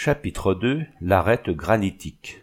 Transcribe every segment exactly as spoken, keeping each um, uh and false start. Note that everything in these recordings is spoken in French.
Chapitre deux. L'arête granitique.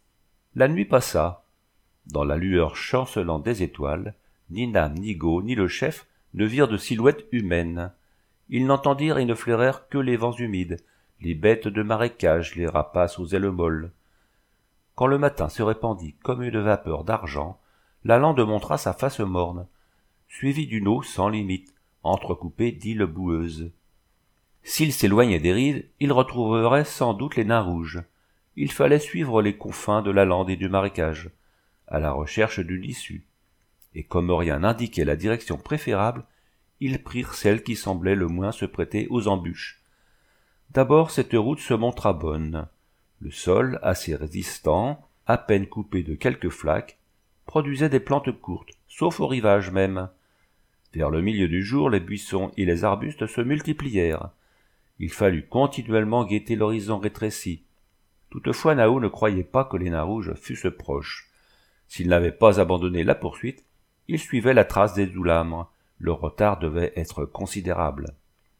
La nuit passa. Dans la lueur chancelante des étoiles, ni Naham, ni Go, ni le chef ne virent de silhouette humaine. Ils n'entendirent et ne flairèrent que les vents humides, les bêtes de marécage, les rapaces aux ailes molles. Quand le matin se répandit comme une vapeur d'argent, la lande montra sa face morne, suivie d'une eau sans limite, entrecoupée d'îles boueuses. S'ils s'éloignaient des rives, ils retrouveraient sans doute les nains rouges. Il fallait suivre les confins de la lande et du marécage, à la recherche d'une issue. Et comme rien n'indiquait la direction préférable, ils prirent celle qui semblait le moins se prêter aux embûches. D'abord cette route se montra bonne. Le sol, assez résistant, à peine coupé de quelques flaques, produisait des plantes courtes, sauf au rivage même. Vers le milieu du jour, les buissons et les arbustes se multiplièrent. Il fallut continuellement guetter l'horizon rétréci. Toutefois, Nahau ne croyait pas que les nains rouges fussent proches. S'ils n'avaient pas abandonné la poursuite, ils suivaient la trace des Ulamres. Le retard devait être considérable.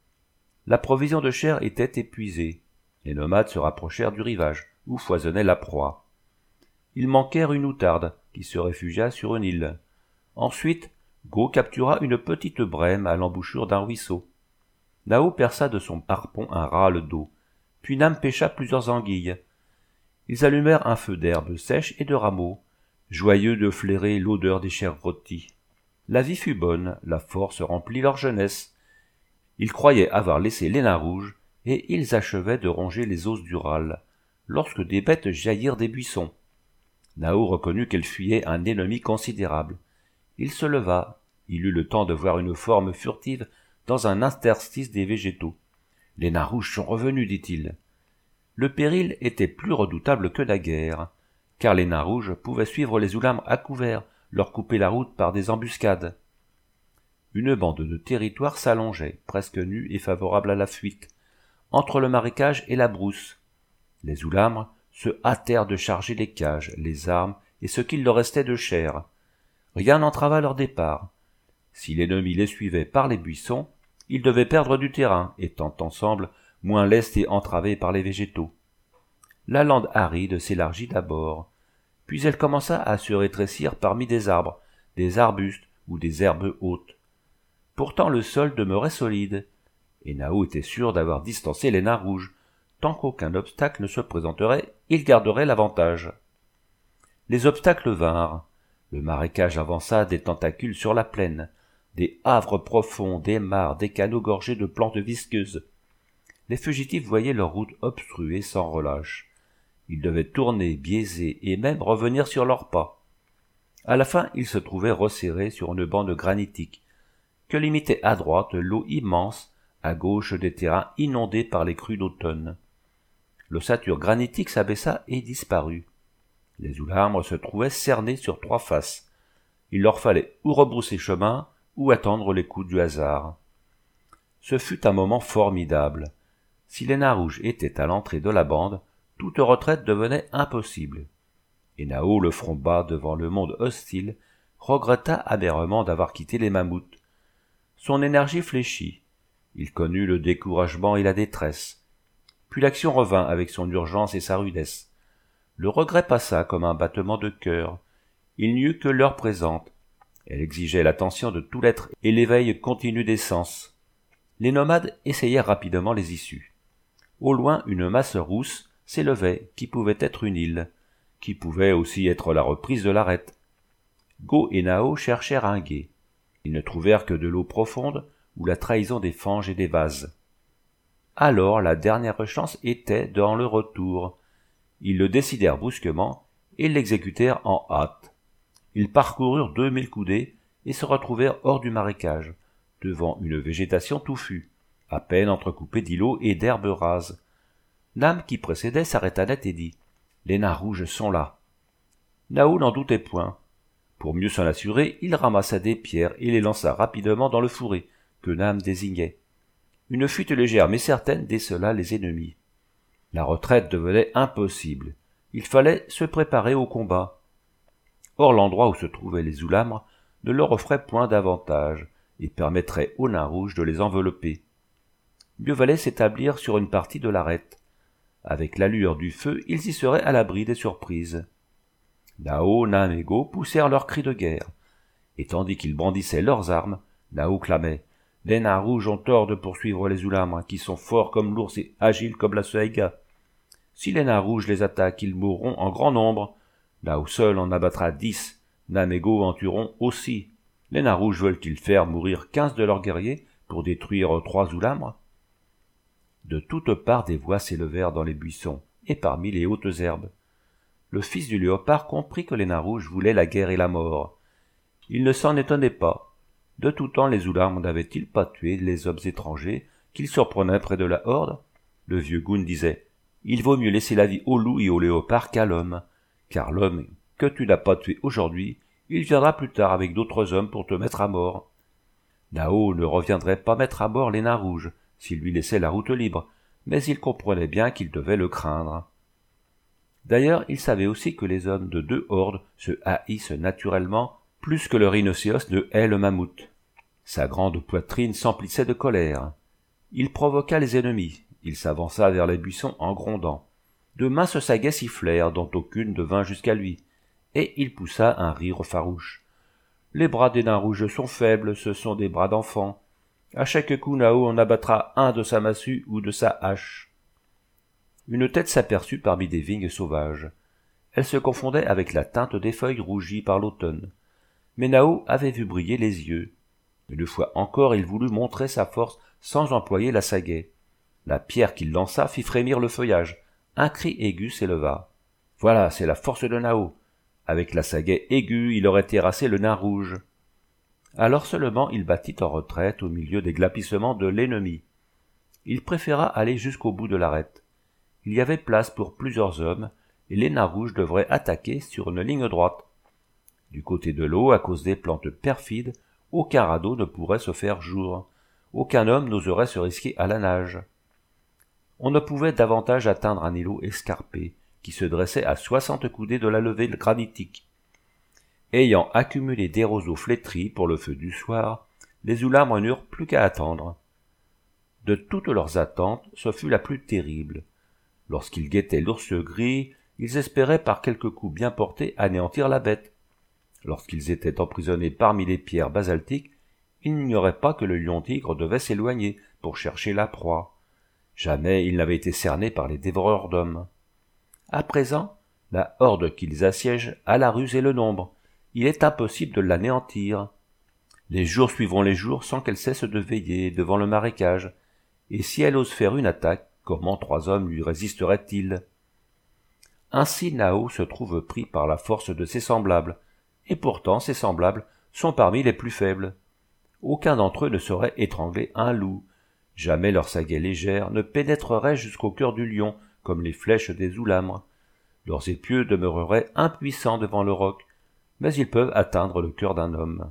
La provision de chair était épuisée. Les nomades se rapprochèrent du rivage, où foisonnait la proie. Ils manquèrent une outarde, qui se réfugia sur une île. Ensuite, Go captura une petite brème à l'embouchure d'un ruisseau. Nahau perça de son harpon un râle d'eau, puis Naham pêcha plusieurs anguilles. Ils allumèrent un feu d'herbes sèches et de rameaux, joyeux de flairer l'odeur des chairs rôties. La vie fut bonne, la force remplit leur jeunesse. Ils croyaient avoir laissé les nains rouges, et ils achevaient de ronger les os du râle, lorsque des bêtes jaillirent des buissons. Nahau reconnut qu'elles fuyaient un ennemi considérable. Il se leva, il eut le temps de voir une forme furtive dans un interstice des végétaux. « Les nains rouges sont revenus, dit-il. » Le péril était plus redoutable que naguère, car les nains rouges pouvaient suivre les Ulamres à couvert, leur couper la route par des embuscades. Une bande de territoire s'allongeait, presque nue et favorable à la fuite, entre le marécage et la brousse. Les Ulamres se hâtèrent de charger les cages, les armes et ce qu'il leur restait de chair. Rien n'entrava leur départ. Si l'ennemi les suivait par les buissons, ils devaient perdre du terrain, étant ensemble moins lestes et entravés par les végétaux. La lande aride s'élargit d'abord, puis elle commença à se rétrécir parmi des arbres, des arbustes ou des herbes hautes. Pourtant le sol demeurait solide, et Nahau était sûr d'avoir distancé les nains rouges. Tant qu'aucun obstacle ne se présenterait, il garderait l'avantage. Les obstacles vinrent. Le marécage avança des tentacules sur la plaine, des havres profonds, des mares, des canaux gorgés de plantes visqueuses. Les fugitifs voyaient leur route obstruée sans relâche. Ils devaient tourner, biaiser et même revenir sur leurs pas. À la fin, ils se trouvaient resserrés sur une bande granitique, que limitait à droite l'eau immense, à gauche des terrains inondés par les crues d'automne. L'ossature granitique s'abaissa et disparut. Les Ulamres se trouvaient cernés sur trois faces. Il leur fallait ou rebrousser chemin, ou attendre les coups du hasard. Ce fut un moment formidable. Si les nains rouges étaient à l'entrée de la bande, toute retraite devenait impossible. Et Nahau, le front bas devant le monde hostile, regretta amèrement d'avoir quitté les mammouths. Son énergie fléchit. Il connut le découragement et la détresse. Puis l'action revint avec son urgence et sa rudesse. Le regret passa comme un battement de cœur. Il n'y eut que l'heure présente. Elle exigeait l'attention de tout l'être et l'éveil continu des sens. Les nomades essayèrent rapidement les issues. Au loin, une masse rousse s'élevait, qui pouvait être une île, qui pouvait aussi être la reprise de l'arête. Go et Nahau cherchèrent un gué. Ils ne trouvèrent que de l'eau profonde ou la trahison des fanges et des vases. Alors la dernière chance était dans le retour. Ils le décidèrent brusquement et l'exécutèrent en hâte. Ils parcoururent deux mille coudées et se retrouvèrent hors du marécage, devant une végétation touffue, à peine entrecoupée d'îlots et d'herbes rases. Naham qui précédait s'arrêta net et dit « Les nains rouges sont là. » Nahau n'en doutait point. Pour mieux s'en assurer, il ramassa des pierres et les lança rapidement dans le fourré que Naham désignait. Une fuite légère mais certaine décela les ennemis. La retraite devenait impossible. Il fallait se préparer au combat. Or l'endroit où se trouvaient les Ulamres ne leur offrait point d'avantage et permettrait aux nains rouges de les envelopper. Mieux valait s'établir sur une partie de l'arête. Avec la lueur du feu, ils y seraient à l'abri des surprises. Nao, Nam et Go poussèrent leurs cris de guerre, et tandis qu'ils brandissaient leurs armes, Nao clamait « Les nains rouges ont tort de poursuivre les Ulamres, qui sont forts comme l'ours et agiles comme la Saiga. Si les nains rouges les attaquent, ils mourront en grand nombre. Nao seul en abattra dix, Nam et Go en tueront aussi. Les nains rouges veulent-ils faire mourir quinze de leurs guerriers pour détruire trois Ulamres ?» De toutes parts des voix s'élevèrent dans les buissons et parmi les hautes herbes. Le fils du léopard comprit que les nains rouges voulaient la guerre et la mort. Il ne s'en étonnait pas. De tout temps les Ulamres n'avaient-ils pas tué les hommes étrangers qu'ils surprenaient près de la horde? Le vieux Goun disait « Il vaut mieux laisser la vie au loup et au léopard qu'à l'homme, car l'homme que tu n'as pas tué aujourd'hui, il viendra plus tard avec d'autres hommes pour te mettre à mort. » Nao ne reviendrait pas mettre à mort les nains rouges s'il lui laissait la route libre, mais il comprenait bien qu'il devait le craindre. D'ailleurs, il savait aussi que les hommes de deux hordes se haïssent naturellement plus que le rhinocéros ne hait le mammouth. Sa grande poitrine s'emplissait de colère. Il provoqua les ennemis, il s'avança vers les buissons en grondant. De minces saguets sifflèrent, dont aucune ne vint jusqu'à lui, et il poussa un rire farouche. Les bras des nains rouges sont faibles, ce sont des bras d'enfants. À chaque coup, Nao en abattra un de sa massue ou de sa hache. Une tête s'aperçut parmi des vignes sauvages. Elle se confondait avec la teinte des feuilles rougies par l'automne. Mais Nao avait vu briller les yeux. Une fois encore, il voulut montrer sa force sans employer la sagaie. La pierre qu'il lança fit frémir le feuillage. Un cri aigu s'éleva. Voilà, c'est la force de Nao. Avec la sagaie aiguë, il aurait terrassé le nain rouge. Alors seulement il battit en retraite au milieu des glapissements de l'ennemi. Il préféra aller jusqu'au bout de l'arête. Il y avait place pour plusieurs hommes, et les nains rouges devraient attaquer sur une ligne droite. Du côté de l'eau, à cause des plantes perfides, aucun radeau ne pourrait se faire jour. Aucun homme n'oserait se risquer à la nage. On ne pouvait davantage atteindre un îlot escarpé, qui se dressait à soixante coudées de la levée granitique. Ayant accumulé des roseaux flétris pour le feu du soir, les Ulamres n'eurent plus qu'à attendre. De toutes leurs attentes, ce fut la plus terrible. Lorsqu'ils guettaient l'ours gris, ils espéraient par quelques coups bien portés anéantir la bête. Lorsqu'ils étaient emprisonnés parmi les pierres basaltiques, ils n'ignoraient pas que le lion-tigre devait s'éloigner pour chercher la proie. Jamais il n'avait été cerné par les dévoreurs d'hommes. À présent, la horde qu'ils assiègent a la ruse et le nombre. Il est impossible de l'anéantir. Les jours suivront les jours sans qu'elle cesse de veiller devant le marécage, et si elle ose faire une attaque, comment trois hommes lui résisteraient-ils? Ainsi Nao se trouve pris par la force de ses semblables, et pourtant ses semblables sont parmi les plus faibles. Aucun d'entre eux ne saurait étrangler un loup. Jamais leur sagaie légère ne pénétrerait jusqu'au cœur du lion, comme les flèches des Ulamres. Leurs épieux demeureraient impuissants devant le roc, mais ils peuvent atteindre le cœur d'un homme.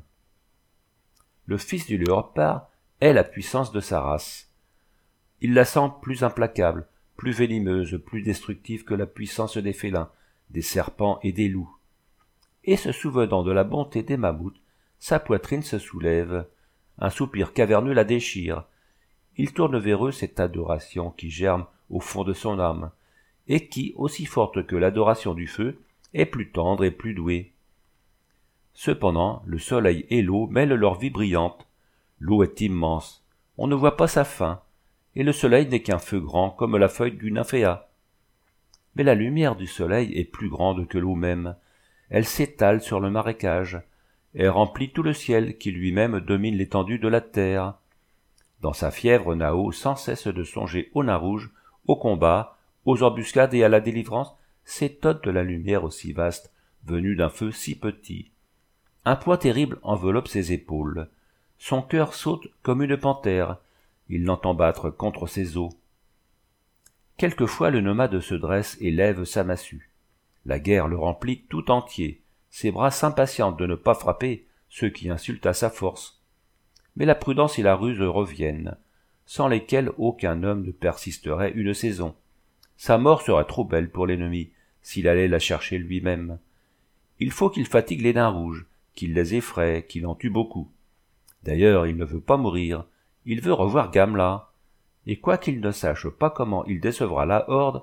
Le fils du léopard est la puissance de sa race. Il la sent plus implacable, plus venimeuse, plus destructive que la puissance des félins, des serpents et des loups. Et se souvenant de la bonté des mammouths, sa poitrine se soulève, un soupir caverneux la déchire. Il tourne vers eux cette adoration qui germe au fond de son âme, et qui, aussi forte que l'adoration du feu, est plus tendre et plus douée. Cependant, le soleil et l'eau mêlent leur vie brillante. L'eau est immense, on ne voit pas sa fin, et le soleil n'est qu'un feu grand comme la feuille d'une nymphéa. Mais la lumière du soleil est plus grande que l'eau même. Elle s'étale sur le marécage, elle remplit tout le ciel qui lui-même domine l'étendue de la terre. Dans sa fièvre, Nao, sans cesse de songer aux nains rouges, au combat, aux embuscades et à la délivrance, s'étonne de la lumière aussi vaste, venue d'un feu si petit. Un poids terrible enveloppe ses épaules. Son cœur saute comme une panthère. Il l'entend battre contre ses os. Quelquefois le nomade se dresse et lève sa massue. La guerre le remplit tout entier. Ses bras s'impatientent de ne pas frapper ceux qui insultent à sa force. Mais la prudence et la ruse reviennent, sans lesquelles aucun homme ne persisterait une saison. Sa mort serait trop belle pour l'ennemi, s'il allait la chercher lui-même. Il faut qu'il fatigue les nains rouges, qu'il les effraie, qu'il en tue beaucoup. D'ailleurs, il ne veut pas mourir, il veut revoir Gamla. Et quoiqu'il ne sache pas comment il décevra la horde,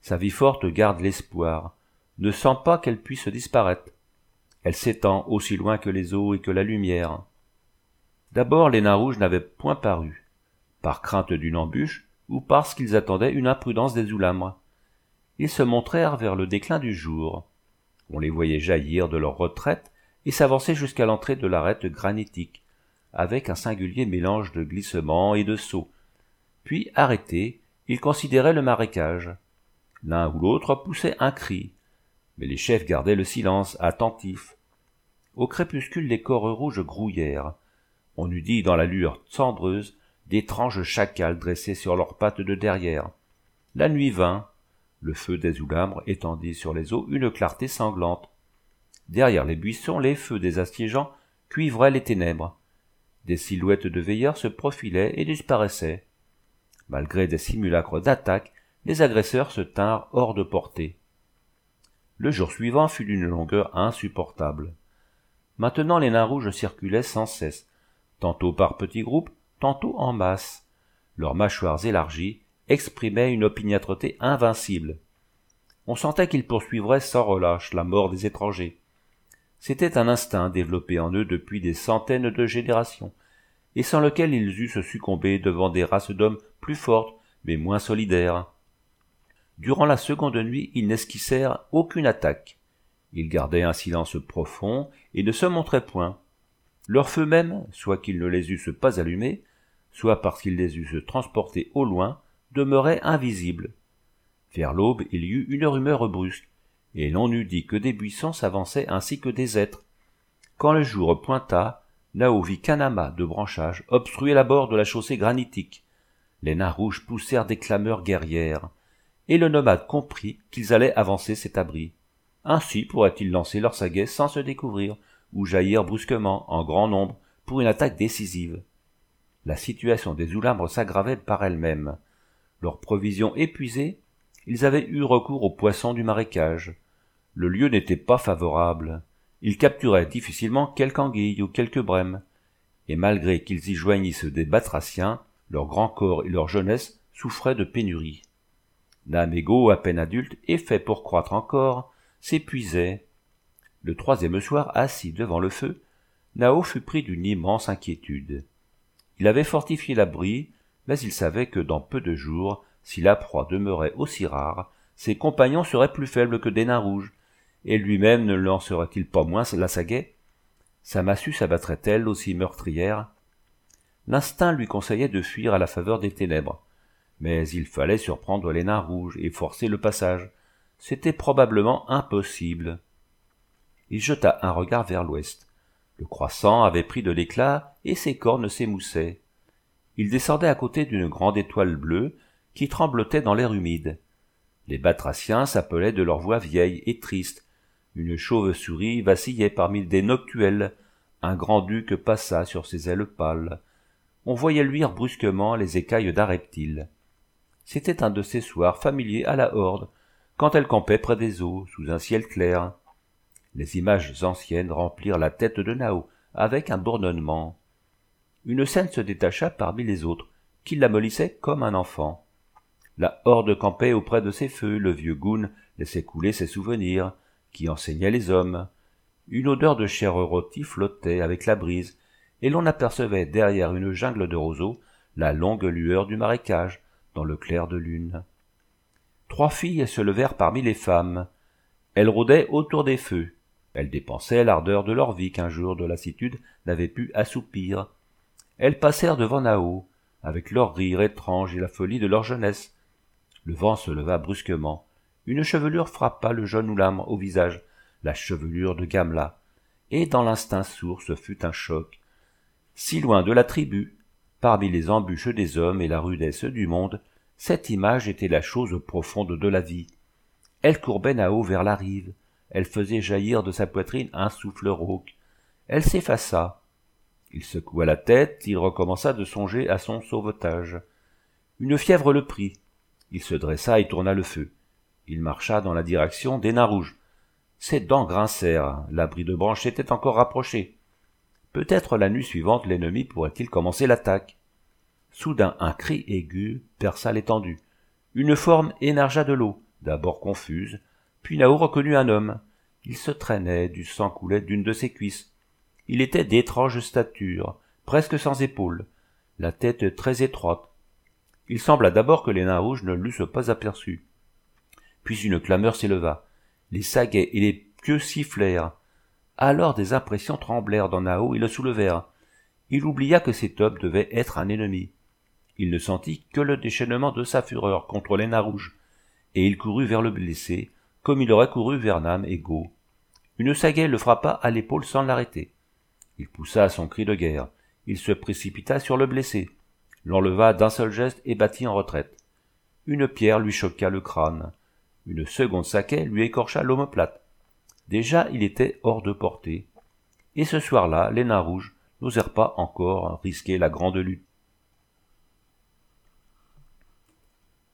Sa vie forte garde l'espoir, ne sent pas qu'elle puisse disparaître. Elle s'étend aussi loin que les eaux et que la lumière. D'abord les nains rouges n'avaient point paru, par crainte d'une embûche ou parce qu'ils attendaient une imprudence des Ulamres. Ils se montrèrent vers le déclin du jour. On les voyait jaillir de leur retraite et s'avancer jusqu'à l'entrée de l'arête granitique, avec un singulier mélange de glissements et de sauts. Puis, arrêtés, ils considéraient le marécage. L'un ou l'autre poussait un cri, mais les chefs gardaient le silence, attentifs. Au crépuscule, les corps rouges grouillèrent. On eût dit, dans la lueur cendreuse, d'étranges chacals dressés sur leurs pattes de derrière. La nuit vint. Le feu des Ulamres étendit sur les eaux une clarté sanglante. Derrière les buissons, les feux des assiégeants cuivraient les ténèbres. Des silhouettes de veilleurs se profilaient et disparaissaient. Malgré des simulacres d'attaque, les agresseurs se tinrent hors de portée. Le jour suivant fut d'une longueur insupportable. Maintenant les nains rouges circulaient sans cesse, tantôt par petits groupes, tantôt en masse. Leurs mâchoires élargies exprimaient une opiniâtreté invincible. On sentait qu'ils poursuivraient sans relâche la mort des étrangers. C'était un instinct développé en eux depuis des centaines de générations, et sans lequel ils eussent succombé devant des races d'hommes plus fortes mais moins solidaires. Durant la seconde nuit, ils n'esquissèrent aucune attaque. Ils gardaient un silence profond et ne se montraient point. Leur feu même, soit qu'ils ne les eussent pas allumés, soit parce qu'ils les eussent transportés au loin, demeurait invisible. Vers l'aube, il y eut une rumeur brusque, et l'on eût dit que des buissons s'avançaient ainsi que des êtres. Quand le jour pointa, Nao vit qu'un amas de branchages obstruait l'abord de la chaussée granitique. Les nains rouges poussèrent des clameurs guerrières, et le nomade comprit qu'ils allaient avancer cet abri. Ainsi pourraient-ils lancer leur saguet sans se découvrir, ou jaillir brusquement, en grand nombre, pour une attaque décisive. La situation des Ulamres s'aggravait par elle-même. Leurs provisions épuisées, ils avaient eu recours aux poissons du marécage. Le lieu n'était pas favorable. Ils capturaient difficilement quelque anguille ou quelque brème, et malgré qu'ils y joignissent des batraciens, leur grand corps et leur jeunesse souffraient de pénurie. Namégo, à peine adulte et fait pour croître encore, s'épuisait. Le troisième soir, assis devant le feu, Nao fut pris d'une immense inquiétude. Il avait fortifié l'abri, mais il savait que dans peu de jours, si la proie demeurait aussi rare, ses compagnons seraient plus faibles que des nains rouges, et lui-même ne lancerait-il pas moins la sagaie? Sa massue s'abattrait-elle aussi meurtrière? L'instinct lui conseillait de fuir à la faveur des ténèbres, mais il fallait surprendre les nains rouges et forcer le passage. C'était probablement impossible. Il jeta un regard vers l'ouest. Le croissant avait pris de l'éclat et ses cornes s'émoussaient. Il descendait à côté d'une grande étoile bleue qui tremblotait dans l'air humide. Les batraciens s'appelaient de leur voix vieille et triste. Une chauve-souris vacillait parmi des noctuels. Un grand-duc passa sur ses ailes pâles. On voyait luire brusquement les écailles d'un reptile. C'était un de ces soirs familiers à la horde, quand elle campait près des eaux, sous un ciel clair. Les images anciennes remplirent la tête de Nao, avec un bourdonnement. Une scène se détacha parmi les autres, qui l'amollissaient comme un enfant. La horde campait auprès de ses feux, le vieux Goun laissait couler ses souvenirs, qui enseignaient les hommes. Une odeur de chair rôtie flottait avec la brise, et l'on apercevait derrière une jungle de roseaux la longue lueur du marécage, dans le clair de lune. Trois filles se levèrent parmi les femmes. Elles rôdaient autour des feux. Elles dépensaient l'ardeur de leur vie qu'un jour de lassitude n'avait pu assoupir. Elles passèrent devant Nao, avec leur rire étrange et la folie de leur jeunesse. Le vent se leva brusquement. Une chevelure frappa le jeune Ulamre au visage, la chevelure de Gamla, et dans l'instinct sourd ce fut un choc. Si loin de la tribu, parmi les embûches des hommes et la rudesse du monde, cette image était la chose profonde de la vie. Elle courbait Nao vers la rive, elle faisait jaillir de sa poitrine un souffle rauque. Elle s'effaça. Il secoua la tête, il recommença de songer à son sauvetage. Une fièvre le prit. Il se dressa et tourna le feu. Il marcha dans la direction des nains rouges. Ses dents grincèrent, l'abri de branches était encore rapproché. Peut-être la nuit suivante l'ennemi pourrait-il commencer l'attaque. Soudain un cri aigu perça l'étendue. Une forme émergea de l'eau, d'abord confuse, puis Nao reconnut un homme. Il se traînait, du sang coulait d'une de ses cuisses. Il était d'étrange stature, presque sans épaules, la tête très étroite. Il sembla d'abord que les nains rouges ne l'eussent pas aperçu. Puis une clameur s'éleva. Les saguets et les pieux sifflèrent. Alors des impressions tremblèrent dans Nao et le soulevèrent. Il oublia que cet homme devait être un ennemi. Il ne sentit que le déchaînement de sa fureur contre les nains rouges, et il courut vers le blessé, comme il aurait couru vers Nam et Go. Une sagaie le frappa à l'épaule sans l'arrêter. Il poussa son cri de guerre. Il se précipita sur le blessé, l'enleva d'un seul geste et battit en retraite. Une pierre lui choqua le crâne. Une seconde sagaie lui écorcha l'omoplate. Déjà il était hors de portée. Et ce soir-là, les nains rouges n'osèrent pas encore risquer la grande lutte.